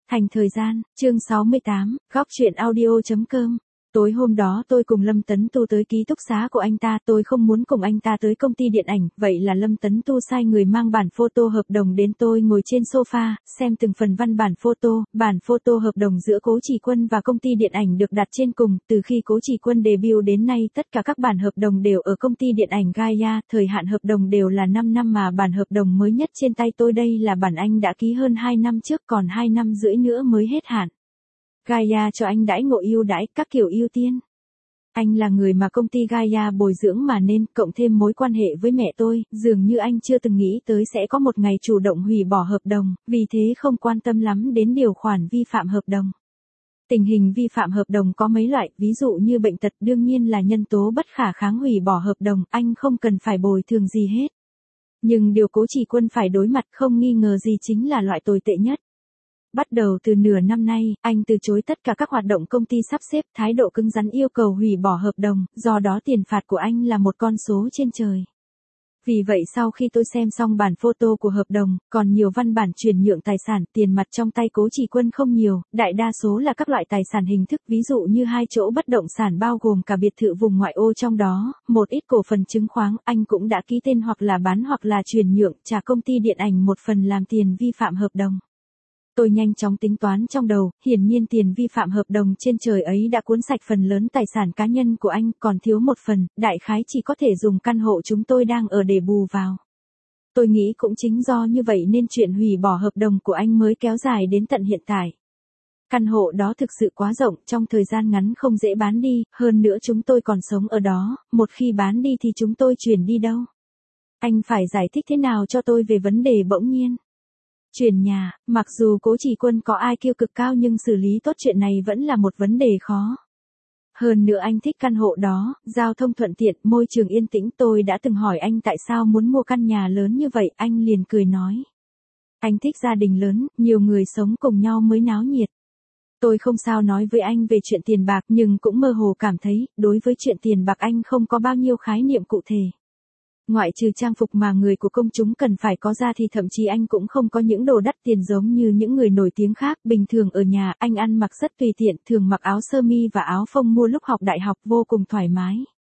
Thành thời gian, chương 68, góc truyện audio.com. Tối hôm đó tôi cùng Lâm Tấn Tu tới ký túc xá của anh ta, tôi không muốn cùng anh ta tới công ty điện ảnh, vậy là Lâm Tấn Tu sai người mang bản photo hợp đồng đến, tôi ngồi trên sofa, xem từng phần văn bản photo hợp đồng giữa Cố Chỉ Quân và công ty điện ảnh được đặt trên cùng, từ khi Cố Chỉ Quân debut đến nay tất cả các bản hợp đồng đều ở công ty điện ảnh Gaia, thời hạn hợp đồng đều là 5 năm mà bản hợp đồng mới nhất trên tay tôi đây là bản anh đã ký hơn 2 năm trước, còn 2 năm rưỡi nữa mới hết hạn. Gaia cho anh đãi ngộ ưu đãi, các kiểu ưu tiên. Anh là người mà công ty Gaia bồi dưỡng mà nên, cộng thêm mối quan hệ với mẹ tôi, dường như anh chưa từng nghĩ tới sẽ có một ngày chủ động hủy bỏ hợp đồng, vì thế không quan tâm lắm đến điều khoản vi phạm hợp đồng. Tình hình vi phạm hợp đồng có mấy loại, ví dụ như bệnh tật đương nhiên là nhân tố bất khả kháng hủy bỏ hợp đồng, anh không cần phải bồi thường gì hết. Nhưng điều Cố Chỉ Quân phải đối mặt không nghi ngờ gì chính là loại tồi tệ nhất. Bắt đầu từ nửa năm nay, anh từ chối tất cả các hoạt động công ty sắp xếp, thái độ cứng rắn yêu cầu hủy bỏ hợp đồng, do đó tiền phạt của anh là một con số trên trời. Vì vậy sau khi tôi xem xong bản photo của hợp đồng, còn nhiều văn bản chuyển nhượng tài sản, tiền mặt trong tay Cố Chỉ Quân không nhiều, đại đa số là các loại tài sản hình thức, ví dụ như 2 chỗ bất động sản bao gồm cả biệt thự vùng ngoại ô, trong đó, một ít cổ phần chứng khoán, anh cũng đã ký tên hoặc là bán hoặc là chuyển nhượng, trả công ty điện ảnh một phần làm tiền vi phạm hợp đồng. Tôi nhanh chóng tính toán trong đầu, hiển nhiên tiền vi phạm hợp đồng trên trời ấy đã cuốn sạch phần lớn tài sản cá nhân của anh, còn thiếu một phần, đại khái chỉ có thể dùng căn hộ chúng tôi đang ở để bù vào. Tôi nghĩ cũng chính do như vậy nên chuyện hủy bỏ hợp đồng của anh mới kéo dài đến tận hiện tại. Căn hộ đó thực sự quá rộng, trong thời gian ngắn không dễ bán đi, hơn nữa chúng tôi còn sống ở đó, một khi bán đi thì chúng tôi chuyển đi đâu? Anh phải giải thích thế nào cho tôi về vấn đề bỗng nhiên? Chuyển nhà, mặc dù Cố Chỉ Quân có IQ cực cao nhưng xử lý tốt chuyện này vẫn là một vấn đề khó. Hơn nữa anh thích căn hộ đó, giao thông thuận tiện, môi trường yên tĩnh, tôi đã từng hỏi anh tại sao muốn mua căn nhà lớn như vậy, anh liền cười nói. Anh thích gia đình lớn, nhiều người sống cùng nhau mới náo nhiệt. Tôi không sao nói với anh về chuyện tiền bạc nhưng cũng mơ hồ cảm thấy, đối với chuyện tiền bạc anh không có bao nhiêu khái niệm cụ thể. Ngoại trừ trang phục mà người của công chúng cần phải có ra thì thậm chí anh cũng không có những đồ đắt tiền giống như những người nổi tiếng khác. Bình thường ở nhà anh ăn mặc rất tùy tiện, thường mặc áo sơ mi và áo phông mua lúc học đại học, vô cùng thoải mái.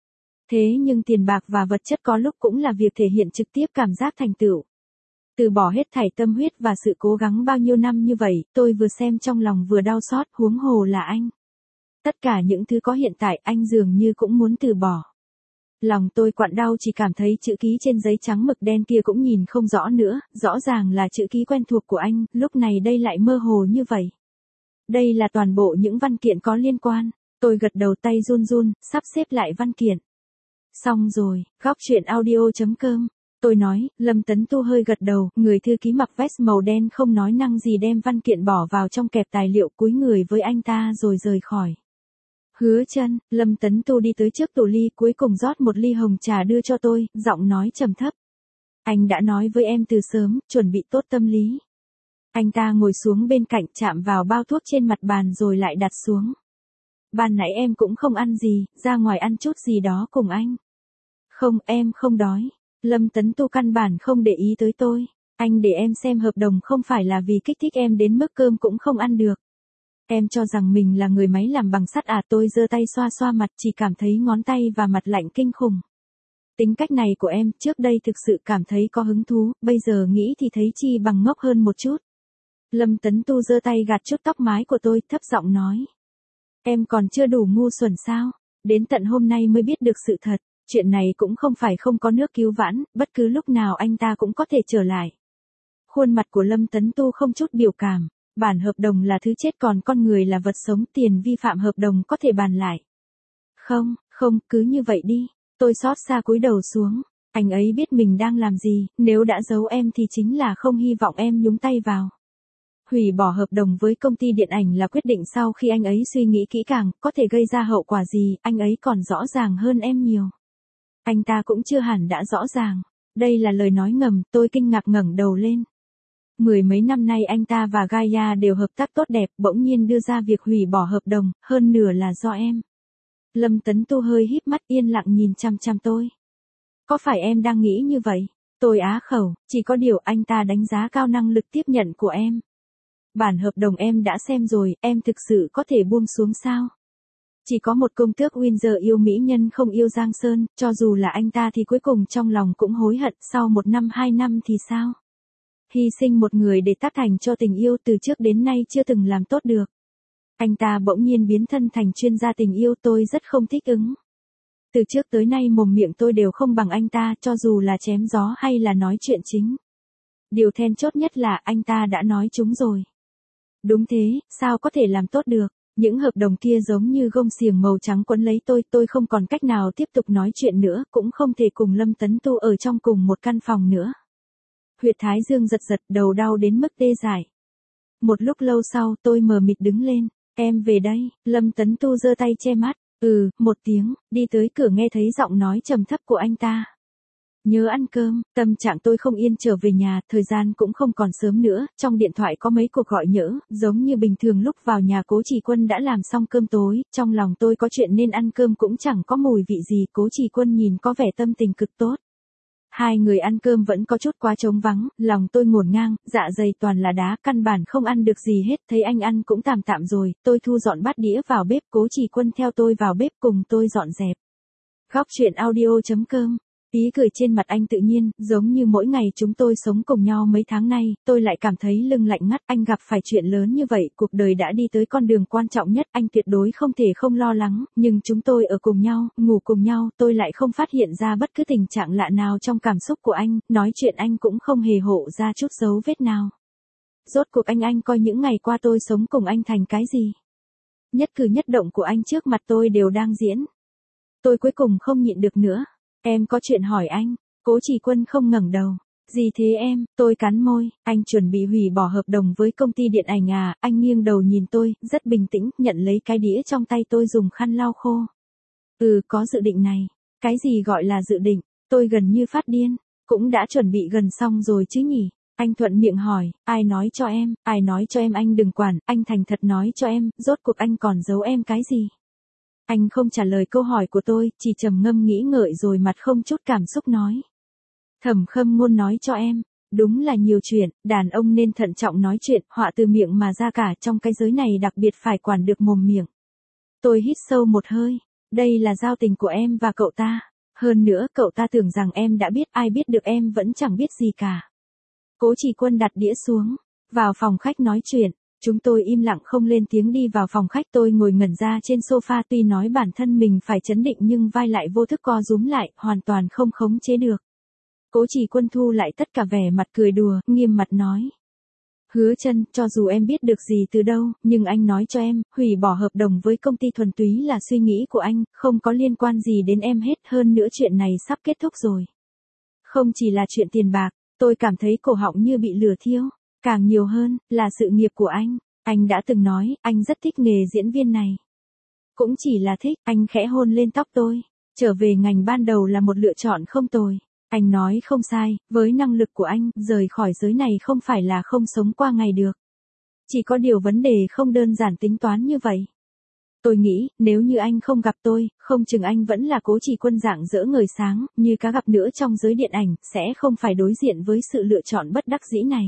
Thế nhưng tiền bạc và vật chất có lúc cũng là việc thể hiện trực tiếp cảm giác thành tựu. Từ bỏ hết thảy tâm huyết và sự cố gắng bao nhiêu năm như vậy, tôi vừa xem trong lòng vừa đau xót, huống hồ là anh. Tất cả những thứ có hiện tại anh dường như cũng muốn từ bỏ. Lòng tôi quặn đau chỉ cảm thấy chữ ký trên giấy trắng mực đen kia cũng nhìn không rõ nữa, rõ ràng là chữ ký quen thuộc của anh, lúc này đây lại mơ hồ như vậy. Đây là toàn bộ những văn kiện có liên quan, tôi gật đầu tay run run, sắp xếp lại văn kiện. Xong rồi, góc truyện audio.com. Tôi nói, Lâm Tấn Tu hơi gật đầu, người thư ký mặc vest màu đen không nói năng gì đem văn kiện bỏ vào trong kẹp tài liệu, cúi người với anh ta rồi rời khỏi. Hứa Chân, Lâm Tấn Tu đi tới trước tủ ly, cuối cùng rót một ly hồng trà đưa cho tôi, giọng nói trầm thấp. Anh đã nói với em từ sớm, chuẩn bị tốt tâm lý. Anh ta ngồi xuống bên cạnh, chạm vào bao thuốc trên mặt bàn rồi lại đặt xuống. Ban nãy em cũng không ăn gì, ra ngoài ăn chút gì đó cùng anh. Không, em không đói. Lâm Tấn Tu căn bản không để ý tới tôi. Anh để em xem hợp đồng không phải là vì kích thích em đến mức cơm cũng không ăn được. Em cho rằng mình là người máy làm bằng sắt à? Tôi giơ tay xoa xoa mặt, chỉ cảm thấy ngón tay và mặt lạnh kinh khủng. Tính cách này của em, trước đây thực sự cảm thấy có hứng thú, bây giờ nghĩ thì thấy chi bằng ngốc hơn một chút. Lâm Tấn Tu giơ tay gạt chút tóc mái của tôi, thấp giọng nói. Em còn chưa đủ ngu xuẩn sao? Đến tận hôm nay mới biết được sự thật, chuyện này cũng không phải không có nước cứu vãn, bất cứ lúc nào anh ta cũng có thể trở lại. Khuôn mặt của Lâm Tấn Tu không chút biểu cảm. Bản hợp đồng là thứ chết còn con người là vật sống, tiền vi phạm hợp đồng có thể bàn lại. Không, cứ như vậy đi. Tôi xót xa cúi đầu xuống. Anh ấy biết mình đang làm gì, nếu đã giấu em thì chính là không hy vọng em nhúng tay vào. Hủy bỏ hợp đồng với công ty điện ảnh là quyết định sau khi anh ấy suy nghĩ kỹ càng, có thể gây ra hậu quả gì, anh ấy còn rõ ràng hơn em nhiều. Anh ta cũng chưa hẳn đã rõ ràng. Đây là lời nói ngầm, tôi kinh ngạc ngẩng đầu lên. 10 mấy năm nay anh ta và Gaia đều hợp tác tốt đẹp, bỗng nhiên đưa ra việc hủy bỏ hợp đồng, hơn nửa là do em. Lâm Tấn Tu hơi híp mắt yên lặng nhìn chăm chăm tôi. Có phải em đang nghĩ như vậy? Tôi á khẩu, chỉ có điều anh ta đánh giá cao năng lực tiếp nhận của em. Bản hợp đồng em đã xem rồi, em thực sự có thể buông xuống sao? Chỉ có một công tước Windsor yêu mỹ nhân không yêu Giang Sơn, cho dù là anh ta thì cuối cùng trong lòng cũng hối hận, sau 1 năm 2 năm thì sao? Hy sinh một người để tác thành cho tình yêu từ trước đến nay chưa từng làm tốt được. Anh ta bỗng nhiên biến thân thành chuyên gia tình yêu, tôi rất không thích ứng. Từ trước tới nay mồm miệng tôi đều không bằng anh ta, cho dù là chém gió hay là nói chuyện chính. Điều then chốt nhất là anh ta đã nói chúng rồi. Đúng thế, sao có thể làm tốt được? Những hợp đồng kia giống như gông xiềng màu trắng quấn lấy tôi không còn cách nào tiếp tục nói chuyện nữa, cũng không thể cùng Lâm Tấn Tu ở trong cùng một căn phòng nữa. Huyệt thái dương giật giật, đầu đau đến mức tê dại. Một lúc lâu sau tôi mờ mịt đứng lên, em về đây, Lâm Tấn Tu giơ tay che mắt, một tiếng, đi tới cửa nghe thấy giọng nói trầm thấp của anh ta. Nhớ ăn cơm, tâm trạng tôi không yên trở về nhà, thời gian cũng không còn sớm nữa, trong điện thoại có mấy cuộc gọi nhỡ, giống như bình thường lúc vào nhà Cố Trì Quân đã làm xong cơm tối, trong lòng tôi có chuyện nên ăn cơm cũng chẳng có mùi vị gì, Cố Trì Quân nhìn có vẻ tâm tình cực tốt. Hai người ăn cơm vẫn có chút quá trống vắng, lòng tôi ngổn ngang, dạ dày toàn là đá, căn bản không ăn được gì hết, thấy anh ăn cũng tạm tạm rồi, tôi thu dọn bát đĩa vào bếp, Cố Trì Quân theo tôi vào bếp cùng tôi dọn dẹp. Góc truyện audio.com. Ý cười trên mặt anh tự nhiên, giống như mỗi ngày chúng tôi sống cùng nhau mấy tháng nay, tôi lại cảm thấy lưng lạnh ngắt, anh gặp phải chuyện lớn như vậy, cuộc đời đã đi tới con đường quan trọng nhất, anh tuyệt đối không thể không lo lắng, nhưng chúng tôi ở cùng nhau, ngủ cùng nhau, tôi lại không phát hiện ra bất cứ tình trạng lạ nào trong cảm xúc của anh, nói chuyện anh cũng không hề hộ ra chút dấu vết nào. Rốt cuộc anh coi những ngày qua tôi sống cùng anh thành cái gì? Nhất cử nhất động của anh trước mặt tôi đều đang diễn. Tôi cuối cùng không nhịn được nữa. Em có chuyện hỏi anh. Cố Trì Quân không ngẩng đầu. Gì thế em? Tôi cắn môi. Anh chuẩn bị hủy bỏ hợp đồng với công ty điện ảnh à? Anh nghiêng đầu nhìn tôi, rất bình tĩnh, nhận lấy cái đĩa trong tay tôi dùng khăn lau khô. Có dự định này. Cái gì gọi là dự định? Tôi gần như phát điên. Cũng đã chuẩn bị gần xong rồi chứ nhỉ? Anh thuận miệng hỏi, ai nói cho em? Ai nói cho em? Anh đừng quản, anh thành thật nói cho em, rốt cuộc anh còn giấu em cái gì? Anh không trả lời câu hỏi của tôi, chỉ trầm ngâm nghĩ ngợi rồi mặt không chút cảm xúc nói. Thẩm Khâm Ngôn nói cho em, đúng là nhiều chuyện, đàn ông nên thận trọng nói chuyện, họa từ miệng mà ra cả, trong cái giới này đặc biệt phải quản được mồm miệng. Tôi hít sâu một hơi, đây là giao tình của em và cậu ta, hơn nữa cậu ta tưởng rằng em đã biết, ai biết được em vẫn chẳng biết gì cả. Cố Trì Quân đặt đĩa xuống, vào phòng khách nói chuyện. Chúng tôi im lặng không lên tiếng đi vào phòng khách, tôi ngồi ngẩn ra trên sofa, tuy nói bản thân mình phải trấn định nhưng vai lại vô thức co rúm lại, hoàn toàn không khống chế được. Cố Trì Quân thu lại tất cả vẻ mặt cười đùa, nghiêm mặt nói. Hứa Chân, cho dù em biết được gì từ đâu, nhưng anh nói cho em, hủy bỏ hợp đồng với công ty thuần túy là suy nghĩ của anh, không có liên quan gì đến em hết, hơn nữa chuyện này sắp kết thúc rồi. Không chỉ là chuyện tiền bạc, tôi cảm thấy cổ họng như bị lửa thiêu. Càng nhiều hơn, là sự nghiệp của anh. Anh đã từng nói, anh rất thích nghề diễn viên này. Cũng chỉ là thích, anh khẽ hôn lên tóc tôi. Trở về ngành ban đầu là một lựa chọn không tồi. Anh nói không sai, với năng lực của anh, rời khỏi giới này không phải là không sống qua ngày được. Chỉ có điều vấn đề không đơn giản tính toán như vậy. Tôi nghĩ, nếu như anh không gặp tôi, không chừng anh vẫn là Cố Trì Quân rạng rỡ ngời sáng, như cá gặp nữa trong giới điện ảnh, sẽ không phải đối diện với sự lựa chọn bất đắc dĩ này.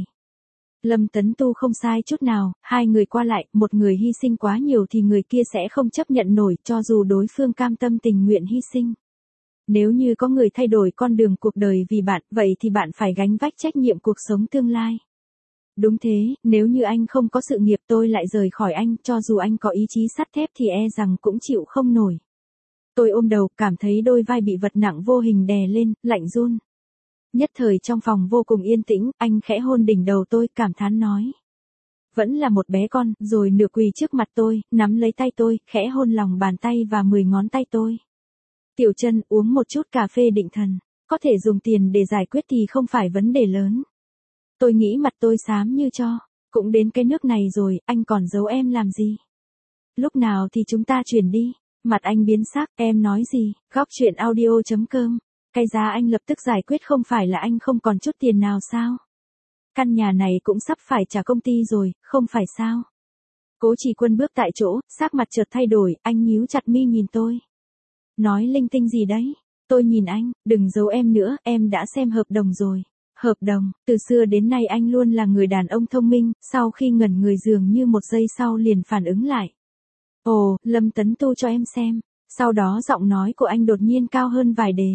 Lâm Tấn Tu không sai chút nào, hai người qua lại, một người hy sinh quá nhiều thì người kia sẽ không chấp nhận nổi, cho dù đối phương cam tâm tình nguyện hy sinh. Nếu như có người thay đổi con đường cuộc đời vì bạn, vậy thì bạn phải gánh vác trách nhiệm cuộc sống tương lai. Đúng thế, nếu như anh không có sự nghiệp tôi lại rời khỏi anh, cho dù anh có ý chí sắt thép thì e rằng cũng chịu không nổi. Tôi ôm đầu, cảm thấy đôi vai bị vật nặng vô hình đè lên, lạnh run. Nhất thời trong phòng vô cùng yên tĩnh, anh khẽ hôn đỉnh đầu tôi, cảm thán nói. Vẫn là một bé con, rồi nửa quỳ trước mặt tôi, nắm lấy tay tôi, khẽ hôn lòng bàn tay và 10 ngón tay tôi. Tiểu Chân, uống một chút cà phê định thần, có thể dùng tiền để giải quyết thì không phải vấn đề lớn. Tôi nghĩ mặt tôi xám như tro, cũng đến cái nước này rồi, anh còn giấu em làm gì? Lúc nào thì chúng ta chuyển đi? Mặt anh biến sắc, em nói gì? Góc truyện audio.com. Cái giá anh lập tức giải quyết không phải là anh không còn chút tiền nào sao? Căn nhà này cũng sắp phải trả công ty rồi, không phải sao? Cố Trì Quân bước tại chỗ, sắc mặt chợt thay đổi, anh nhíu chặt mi nhìn tôi. Nói linh tinh gì đấy? Tôi nhìn anh, đừng giấu em nữa, em đã xem hợp đồng rồi. Hợp đồng, từ xưa đến nay anh luôn là người đàn ông thông minh, sau khi ngẩn người dường như một giây sau liền phản ứng lại. Ồ, Lâm Tấn Tu cho em xem. Sau đó giọng nói của anh đột nhiên cao hơn vài đề.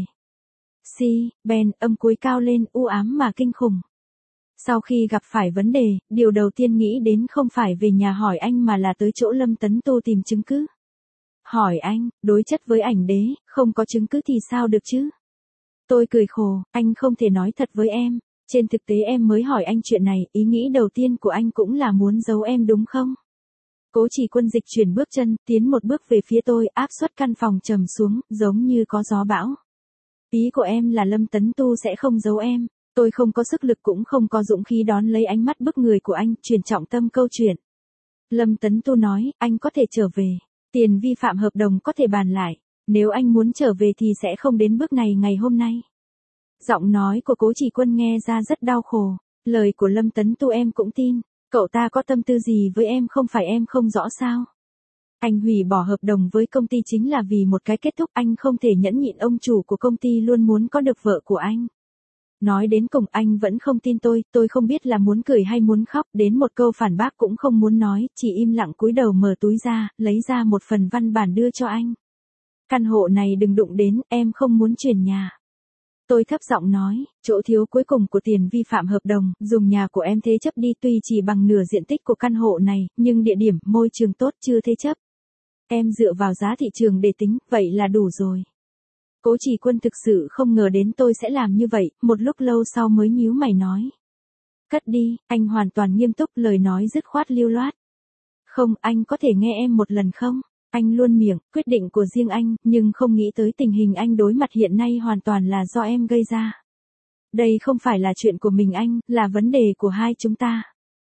Ben, âm cuối cao lên, u ám mà kinh khủng. Sau khi gặp phải vấn đề, điều đầu tiên nghĩ đến không phải về nhà hỏi anh mà là tới chỗ Lâm Tấn Tu tìm chứng cứ. Hỏi anh, đối chất với ảnh đế, không có chứng cứ thì sao được chứ? Tôi cười khổ, anh không thể nói thật với em. Trên thực tế em mới hỏi anh chuyện này, ý nghĩ đầu tiên của anh cũng là muốn giấu em đúng không? Cố Chỉ Quân dịch chuyển bước chân, tiến một bước về phía tôi, áp suất căn phòng trầm xuống, giống như có gió bão. Ý của em là Lâm Tấn Tu sẽ không giấu em. Tôi không có sức lực cũng không có dũng khí đón lấy ánh mắt bức người của anh, chuyển trọng tâm câu chuyện. Lâm Tấn Tu nói, anh có thể trở về. Tiền vi phạm hợp đồng có thể bàn lại. Nếu anh muốn trở về thì sẽ không đến bước này ngày hôm nay. Giọng nói của Cố Chỉ Quân nghe ra rất đau khổ. Lời của Lâm Tấn Tu em cũng tin. Cậu ta có tâm tư gì với em không phải em không rõ sao? Anh hủy bỏ hợp đồng với công ty chính là vì một cái kết thúc, anh không thể nhẫn nhịn ông chủ của công ty luôn muốn có được vợ của anh. Nói đến cùng anh vẫn không tin tôi không biết là muốn cười hay muốn khóc, đến một câu phản bác cũng không muốn nói, chỉ im lặng cúi đầu mở túi ra, lấy ra một phần văn bản đưa cho anh. Căn hộ này đừng đụng đến, em không muốn chuyển nhà. Tôi thấp giọng nói, chỗ thiếu cuối cùng của tiền vi phạm hợp đồng, dùng nhà của em thế chấp đi, tuy chỉ bằng nửa diện tích của căn hộ này, nhưng địa điểm, môi trường tốt chưa thế chấp. Em dựa vào giá thị trường để tính, vậy là đủ rồi. Cố Chỉ Quân thực sự không ngờ đến tôi sẽ làm như vậy, một lúc lâu sau mới nhíu mày nói. Cất đi, anh hoàn toàn nghiêm túc, lời nói dứt khoát lưu loát. Không, anh có thể nghe em một lần không? Anh luôn miệng, quyết định của riêng anh, nhưng không nghĩ tới tình hình anh đối mặt hiện nay hoàn toàn là do em gây ra. Đây không phải là chuyện của mình anh, là vấn đề của hai chúng ta.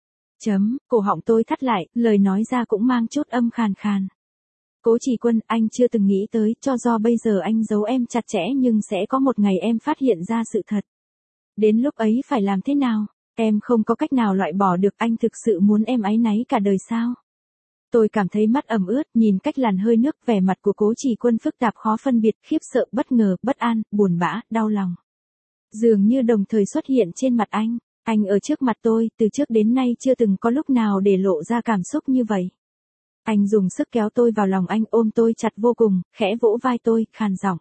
Cổ họng tôi thắt lại, lời nói ra cũng mang chút âm khàn khàn. Cố Chỉ Quân, anh chưa từng nghĩ tới, cho do bây giờ anh giấu em chặt chẽ nhưng sẽ có một ngày em phát hiện ra sự thật. Đến lúc ấy phải làm thế nào? Em không có cách nào loại bỏ được, anh thực sự muốn em áy náy cả đời sao? Tôi cảm thấy mắt ẩm ướt, nhìn cách làn hơi nước, vẻ mặt của Cố Chỉ Quân phức tạp khó phân biệt, khiếp sợ, bất ngờ, bất an, buồn bã, đau lòng. Dường như đồng thời xuất hiện trên mặt anh. Anh ở trước mặt tôi, từ trước đến nay chưa từng có lúc nào để lộ ra cảm xúc như vậy. Anh dùng sức kéo tôi vào lòng anh, ôm tôi chặt vô cùng, khẽ vỗ vai tôi, khàn giọng.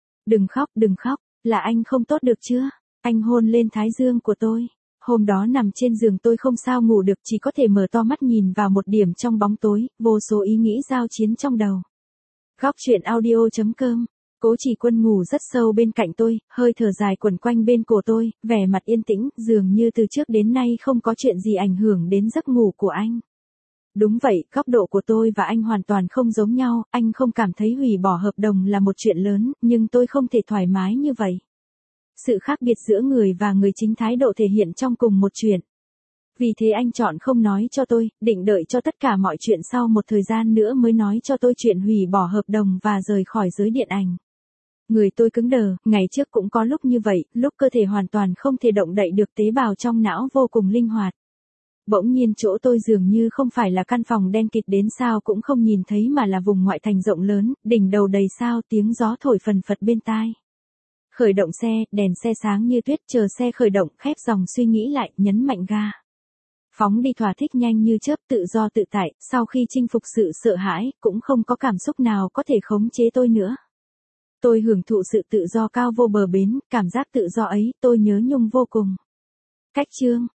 Đừng khóc, là anh không tốt được chưa? Anh hôn lên thái dương của tôi. Hôm đó nằm trên giường tôi không sao ngủ được, chỉ có thể mở to mắt nhìn vào một điểm trong bóng tối, vô số ý nghĩ giao chiến trong đầu. Góc truyện audio.com. Cố Chỉ Quân ngủ rất sâu bên cạnh tôi, hơi thở dài quẩn quanh bên cổ tôi, vẻ mặt yên tĩnh, dường như từ trước đến nay không có chuyện gì ảnh hưởng đến giấc ngủ của anh. Đúng vậy, góc độ của tôi và anh hoàn toàn không giống nhau, anh không cảm thấy hủy bỏ hợp đồng là một chuyện lớn, nhưng tôi không thể thoải mái như vậy. Sự khác biệt giữa người và người chính thái độ thể hiện trong cùng một chuyện. Vì thế anh chọn không nói cho tôi, định đợi cho tất cả mọi chuyện sau một thời gian nữa mới nói cho tôi chuyện hủy bỏ hợp đồng và rời khỏi giới điện ảnh. Người tôi cứng đờ, ngày trước cũng có lúc như vậy, lúc cơ thể hoàn toàn không thể động đậy được, tế bào trong não vô cùng linh hoạt. Bỗng nhiên chỗ tôi dường như không phải là căn phòng đen kịt đến sao cũng không nhìn thấy mà là vùng ngoại thành rộng lớn, đỉnh đầu đầy sao, tiếng gió thổi phần phật bên tai. Khởi động xe, đèn xe sáng như tuyết, chờ xe khởi động, khép dòng suy nghĩ lại, nhấn mạnh ga. Phóng đi thỏa thích nhanh như chớp, tự do tự tại, sau khi chinh phục sự sợ hãi, cũng không có cảm xúc nào có thể khống chế tôi nữa. Tôi hưởng thụ sự tự do cao vô bờ bến, cảm giác tự do ấy, tôi nhớ nhung vô cùng. Cách chương